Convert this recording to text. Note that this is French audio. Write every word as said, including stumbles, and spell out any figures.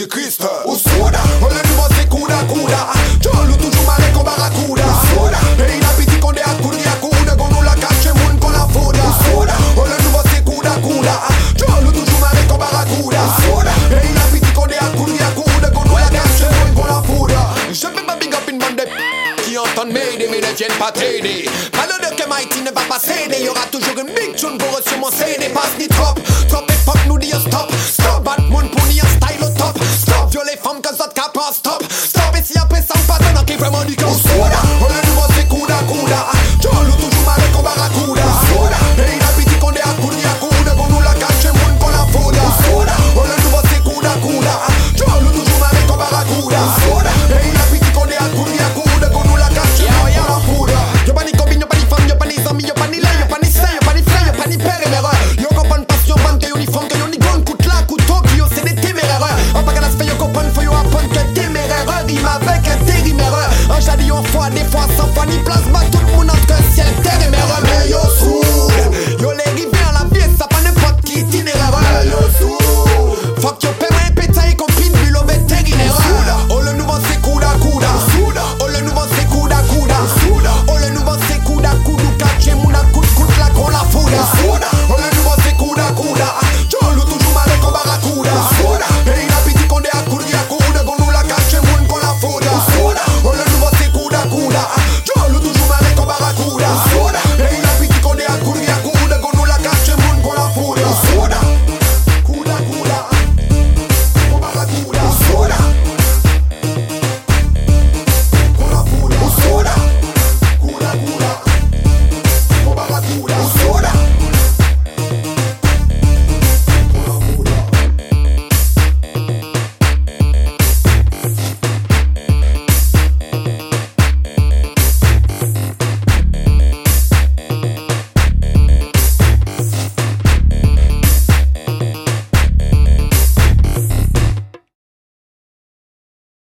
Christ. Ou soda, on le nouveau c'est Kouda Kouda. John Lou toujours malé comme Barracuda. Soda, et il a pitié qu'on est à Koudi à Kouda. Qu'on nous la cache moun qu'on la foda. Soda, on le nouveau c'est Kouda Kouda. John Lou toujours malé comme Barracuda. Soda, et il a pitié qu'on est à Koudi à Kouda. Qu'on nous la cache moun qu'on la foda. Je peux pas big up une bande de qui entendent m'aider mais ne viennent pas t'aider. Malheur que Mighty ne va pas céder. Y'aura toujours une big tune pour reçu mon C D. Passe ni trop.